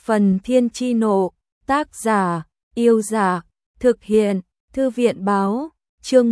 Phần Thiên Chi Nộ, tác giả, Yêu Giả, thực hiện, Thư viện Báo, chương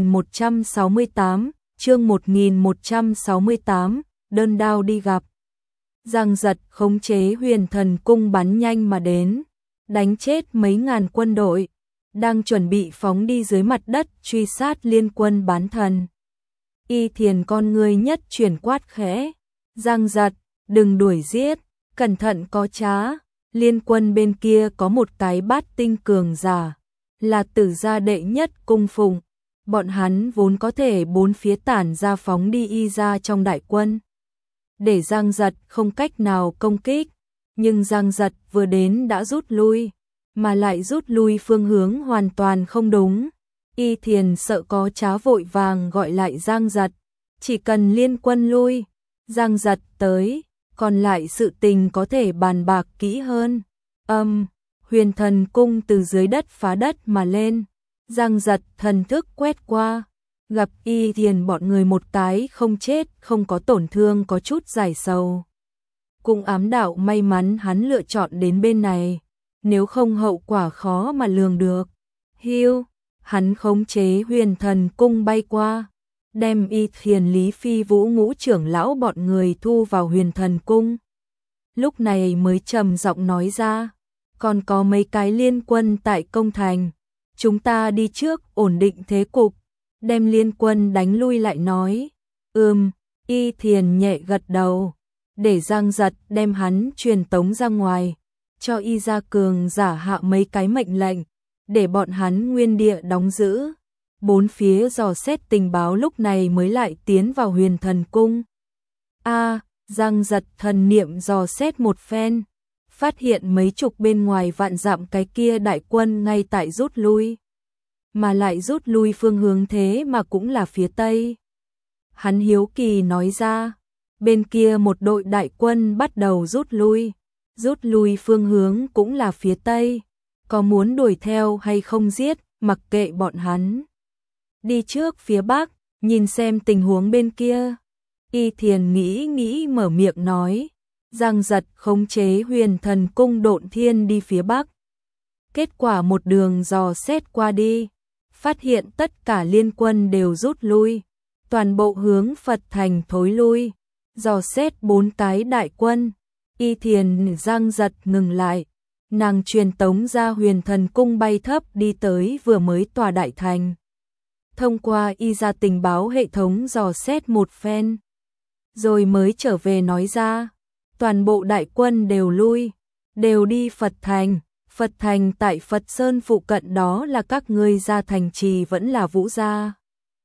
1168, đơn đao đi gặp. Giang Giật khống chế Huyền Thần Cung bắn nhanh mà đến, đánh chết mấy ngàn quân đội, đang chuẩn bị phóng đi dưới mặt đất truy sát liên quân bán thần. Y Thiền con người nhất chuyển quát khẽ, Giang Giật, đừng đuổi giết, cẩn thận có trá, liên quân bên kia có một cái bát tinh cường giả, là Tử gia đệ nhất cung phụng, bọn hắn vốn có thể bốn phía tản ra phóng đi y ra trong đại quân, để Giang Giật không cách nào công kích, nhưng Giang Giật vừa đến đã rút lui, mà lại rút lui phương hướng hoàn toàn không đúng. Y Thiền sợ có trá vội vàng gọi lại Giang Giật, chỉ cần liên quân lui, Giang Giật tới, còn lại sự tình có thể bàn bạc kỹ hơn. Huyền Thần Cung từ dưới đất phá đất mà lên, Giang Giật thần thức quét qua, gặp Y Thiền bọn người một cái không chết không có tổn thương có chút giải sầu. Cũng ám đạo may mắn hắn lựa chọn đến bên này, nếu không hậu quả khó mà lường được. Hiu, hắn khống chế Huyền Thần Cung bay qua, đem Y Thiền Lý Phi Vũ ngũ trưởng lão bọn người thu vào Huyền Thần Cung. Lúc này mới trầm giọng nói ra, còn có mấy cái liên quân tại công thành, chúng ta đi trước ổn định thế cục, đem liên quân đánh lui lại nói. Y Thiền nhẹ gật đầu, để Giang Giật đem hắn truyền tống ra ngoài, cho Y gia cường giả hạ mấy cái mệnh lệnh, để bọn hắn nguyên địa đóng giữ. Bốn phía dò xét tình báo lúc này mới lại tiến vào Huyền Thần Cung. Giang Giật thần niệm dò xét một phen, phát hiện mấy chục bên ngoài vạn dặm cái kia đại quân ngay tại rút lui, mà lại rút lui phương hướng thế mà cũng là phía Tây. Hắn hiếu kỳ nói ra, bên kia một đội đại quân bắt đầu rút lui phương hướng cũng là phía Tây, có muốn đuổi theo hay không giết, mặc kệ bọn hắn. Đi trước phía Bắc, nhìn xem tình huống bên kia. Y Thiền nghĩ mở miệng nói, Giang Giật khống chế Huyền Thần Cung độn thiên đi phía Bắc. Kết quả một đường dò xét qua đi, phát hiện tất cả liên quân đều rút lui, toàn bộ hướng Phật Thành thối lui, dò xét bốn cái đại quân. Y Thiền Giang Giật ngừng lại, nàng truyền tống ra Huyền Thần Cung bay thấp đi tới vừa mới tòa đại thành. Thông qua Y gia tình báo hệ thống dò xét một phen, rồi mới trở về nói ra, toàn bộ đại quân đều lui, đều đi Phật Thành. Phật Thành tại Phật Sơn phụ cận đó là các ngươi gia thành trì vẫn là Vũ gia?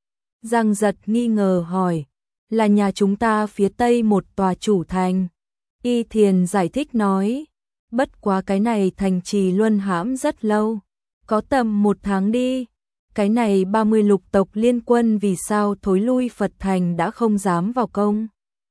Giang Giật nghi ngờ hỏi, là nhà chúng ta phía Tây một tòa chủ thành. Y Thiền giải thích nói, bất quá cái này thành trì luân hãm rất lâu, có tầm 1 tháng đi. Cái này 30 lục tộc liên quân vì sao thối lui Phật Thành đã không dám vào công?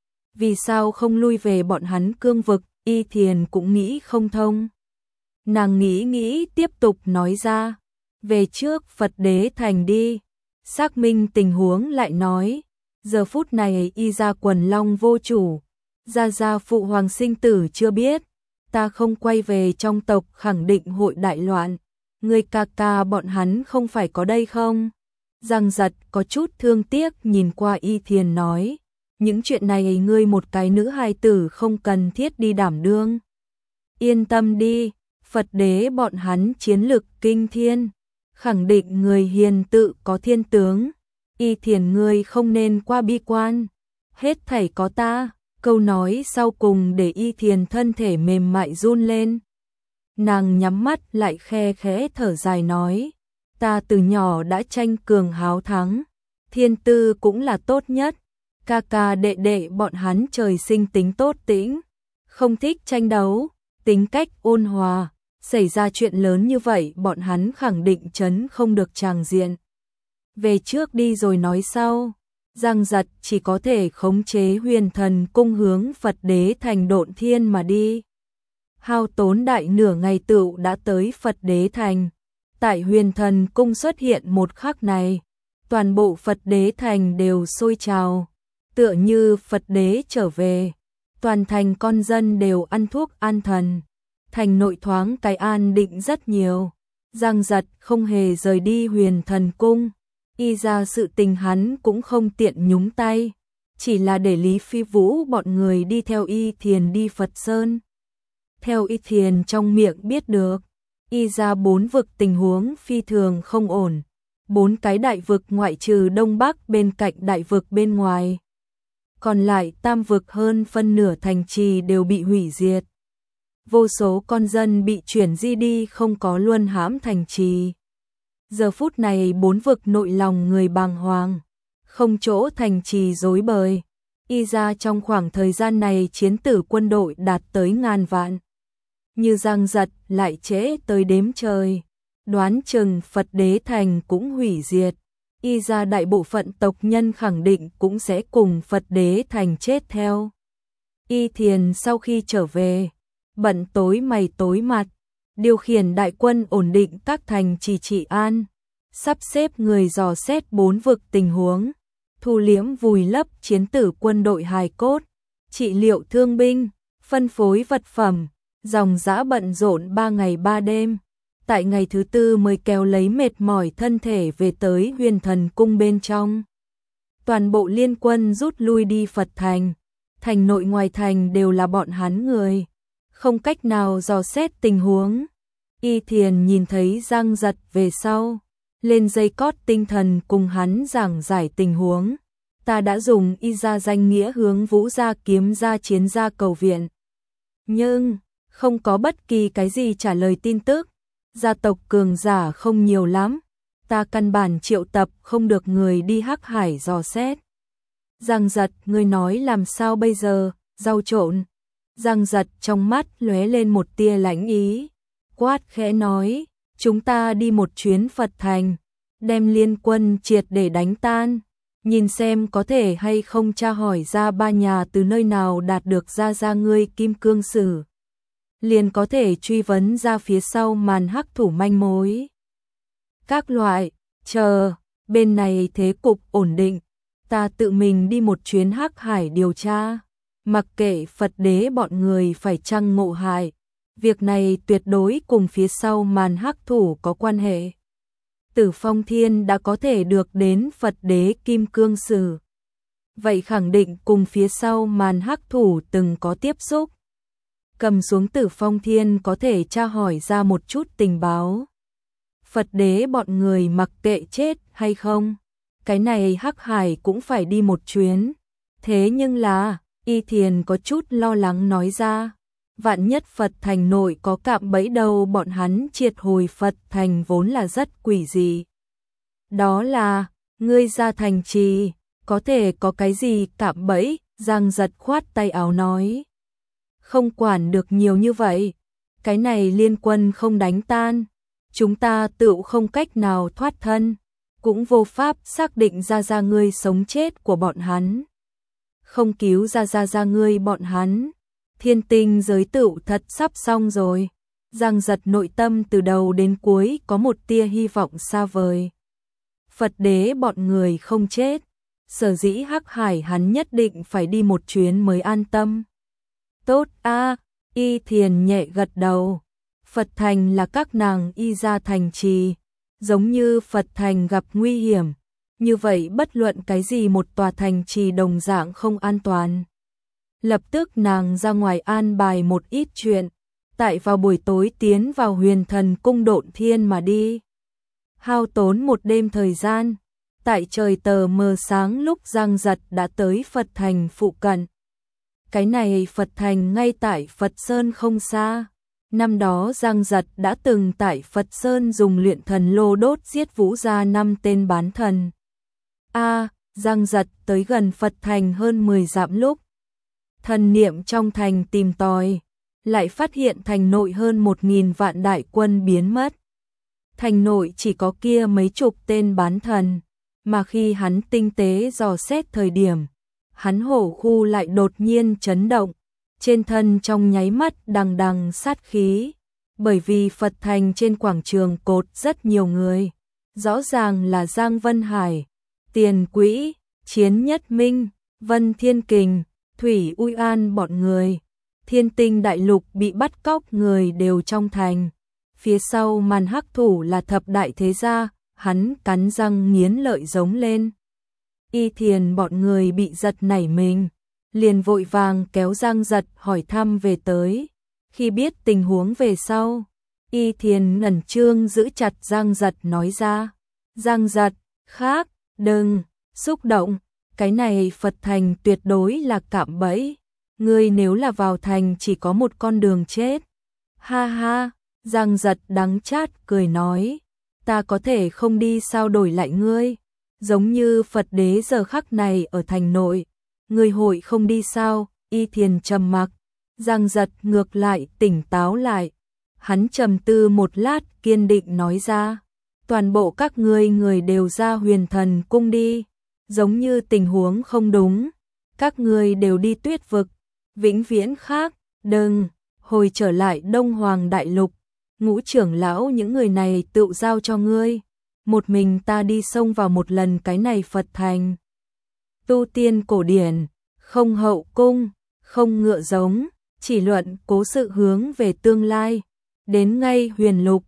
Vì sao không lui về bọn hắn cương vực? Y Thiền cũng nghĩ không thông. Nàng nghĩ tiếp tục nói ra, về trước Phật Đế Thành đi. Xác minh tình huống lại nói, giờ phút này Y gia quần long vô chủ, gia phụ hoàng sinh tử chưa biết, ta không quay về trong tộc khẳng định hội đại loạn. Người ca ca bọn hắn không phải có đây không? Giang Giật có chút thương tiếc nhìn qua Y Thiền nói, những chuyện này ngươi một cái nữ hài tử không cần thiết đi đảm đương. Yên tâm đi, Phật Đế bọn hắn chiến lực kinh thiên, khẳng định người hiền tự có thiên tướng. Y Thiền ngươi không nên qua bi quan, hết thảy có ta. Câu nói sau cùng để Y Thiền thân thể mềm mại run lên. Nàng nhắm mắt lại khe khẽ thở dài nói, ta từ nhỏ đã tranh cường háo thắng, thiên tư cũng là tốt nhất, ca ca đệ đệ bọn hắn trời sinh tính tốt tĩnh, không thích tranh đấu, tính cách ôn hòa, xảy ra chuyện lớn như vậy bọn hắn khẳng định trấn không được tràng diện. Về trước đi rồi nói sau. Giang Giật chỉ có thể khống chế Huyền Thần Cung hướng Phật Đế Thành độn thiên mà đi. Hao tốn đại nửa ngày tựu đã tới Phật Đế Thành. Tại Huyền Thần Cung xuất hiện một khắc này, toàn bộ Phật Đế Thành đều sôi trào, tựa như Phật Đế trở về, toàn thành con dân đều ăn thuốc an thần. thành nội thoáng cái an định rất nhiều. Giang Giật không hề rời đi Huyền Thần Cung, y ra sự tình hắn cũng không tiện nhúng tay, chỉ là để Lý Phi Vũ bọn người đi theo Y Thiền đi Phật Sơn. Theo Y Thiền trong miệng biết được, y ra 4 vực tình huống phi thường không ổn, 4 cái đại vực ngoại trừ Đông Bắc bên cạnh đại vực bên ngoài. Còn lại tam vực hơn phân nửa thành trì đều bị hủy diệt. Vô số con dân bị chuyển di đi không có luân hãm thành trì. Giờ phút này 4 vực nội lòng người bàng hoàng, không chỗ thành trì rối bời. Y ra trong khoảng thời gian này chiến tử quân đội đạt tới ngàn vạn. Như Giang Giật lại trễ tới đếm trời, đoán chừng Phật Đế Thành cũng hủy diệt. Y ra đại bộ phận tộc nhân khẳng định cũng sẽ cùng Phật Đế Thành chết theo. Y Thiền sau khi trở về, bận tối mày tối mặt, điều khiển đại quân ổn định các thành trì trị an, sắp xếp người dò xét 4 vực tình huống, thu liễm vùi lấp chiến tử quân đội hài cốt, trị liệu thương binh, phân phối vật phẩm, dòng dã bận rộn 3 ngày 3 đêm. Tại ngày thứ 4 mới kéo lấy mệt mỏi thân thể về tới Huyền Thần Cung bên trong. Toàn bộ liên quân rút lui đi Phật Thành, thành nội ngoài thành đều là bọn hắn người, không cách nào dò xét tình huống. Y Thiền nhìn thấy Giang Giật về sau, lên dây cót tinh thần cùng hắn giảng giải tình huống. Ta đã dùng y ra danh nghĩa hướng Vũ gia Kiếm gia Chiến gia cầu viện, nhưng không có bất kỳ cái gì trả lời tin tức. Gia tộc cường giả không nhiều lắm, ta căn bản triệu tập không được người đi Hắc Hải dò xét. Giang Giật, ngươi nói làm sao bây giờ? Rau trộn. Giang Giật trong mắt lóe lên một tia lãnh ý, quát khẽ nói, chúng ta đi một chuyến Phật Thành, đem liên quân triệt để đánh tan, nhìn xem có thể hay không tra hỏi ra ba nhà từ nơi nào đạt được ra ngươi kim cương sử, liền có thể truy vấn ra phía sau màn hắc thủ manh mối. Các loại, chờ, bên này thế cục ổn định, ta tự mình đi một chuyến Hắc Hải điều tra, mặc kệ Phật Đế bọn người phải chăng ngộ hại, việc này tuyệt đối cùng phía sau màn hắc thủ có quan hệ. Tử Phong Thiên đã có thể được đến Phật Đế kim cương sử, vậy khẳng định cùng phía sau màn hắc thủ từng có tiếp xúc. Cầm xuống Tử Phong Thiên có thể tra hỏi ra một chút tình báo. Phật Đế bọn người mặc kệ chết hay không, cái này Hắc Hải cũng phải đi một chuyến. Thế nhưng là, Y Thiền có chút lo lắng nói ra, vạn nhất Phật Thành nội có cạm bẫy đâu, bọn hắn triệt hồi Phật Thành vốn là rất quỷ dị. Đó là, ngươi ra thành trì, có thể có cái gì cạm bẫy? Giang Giật khoát tay áo nói. Không quản được nhiều như vậy, cái này liên quân không đánh tan, chúng ta tự không cách nào thoát thân, cũng vô pháp xác định ra ngươi sống chết của bọn hắn. Không cứu ra ngươi bọn hắn, thiên tinh giới tự thật sắp xong rồi. Giang Giật nội tâm từ đầu đến cuối có một tia hy vọng xa vời. Phật Đế bọn người không chết, sở dĩ Hắc Hải hắn nhất định phải đi một chuyến mới an tâm. Tốt a, Y Thiền nhẹ gật đầu. Phật Thành là các nàng y ra thành trì, giống như Phật Thành gặp nguy hiểm, như vậy bất luận cái gì một tòa thành trì đồng dạng không an toàn. Lập tức nàng ra ngoài an bài một ít chuyện, tại vào buổi tối tiến vào Huyền Thần Cung độn thiên mà đi. Hao tốn một đêm thời gian, tại trời tờ mờ sáng lúc Giang Giật đã tới Phật Thành phụ cận. Cái này Phật Thành ngay tại Phật Sơn không xa. Năm đó Giang Giật đã từng tại Phật Sơn dùng luyện thần lô đốt giết Vũ gia 5 tên bán thần. Giang Giật tới gần Phật Thành hơn 10 dặm lúc, thần niệm trong thành tìm tòi, lại phát hiện thành nội hơn 1.000 vạn đại quân biến mất. Thành nội chỉ có kia mấy chục tên bán thần, mà khi hắn tinh tế dò xét thời điểm, hắn hổ khu lại đột nhiên chấn động, trên thân trong nháy mắt đằng đằng sát khí, bởi vì Phật Thành trên quảng trường cột rất nhiều người, rõ ràng là Giang Vân Hải, Tiền Quỹ, Chiến Nhất Minh, Vân Thiên Kình, Thủy Uy An bọn người. Thiên Tinh đại lục bị bắt cóc người đều trong thành. Phía sau màn hắc thủ là thập đại thế gia, hắn cắn răng nghiến lợi giống lên. Y Thiền bọn người bị giật nảy mình, liền vội vàng kéo Giang Giật hỏi thăm về tới. Khi biết tình huống về sau, Y Thiền ngẩn trương giữ chặt Giang Giật nói ra. Giang Giật, khác, đừng, xúc động, cái này Phật thành tuyệt đối là cạm bẫy. Ngươi nếu là vào thành chỉ có một con đường chết. Ha ha, Giang Giật đắng chát cười nói, ta có thể không đi sao đổi lại ngươi. Giống như Phật đế giờ khắc này ở thành nội, ngươi hội không đi sao? Y Thiền trầm mặc, Giang Giật ngược lại tỉnh táo lại. Hắn trầm tư một lát kiên định nói ra, toàn bộ các ngươi người đều ra Huyền Thần cung đi. Giống như tình huống không đúng, các ngươi đều đi Tuyết vực, vĩnh viễn khác, đừng, hồi trở lại Đông Hoàng Đại Lục. Ngũ trưởng lão những người này tự giao cho ngươi. Một mình ta đi xông vào một lần cái này Phật thành. Tu tiên cổ điển, không hậu cung, không ngựa giống, chỉ luận cố sự hướng về tương lai. Đến ngay Huyền Lục,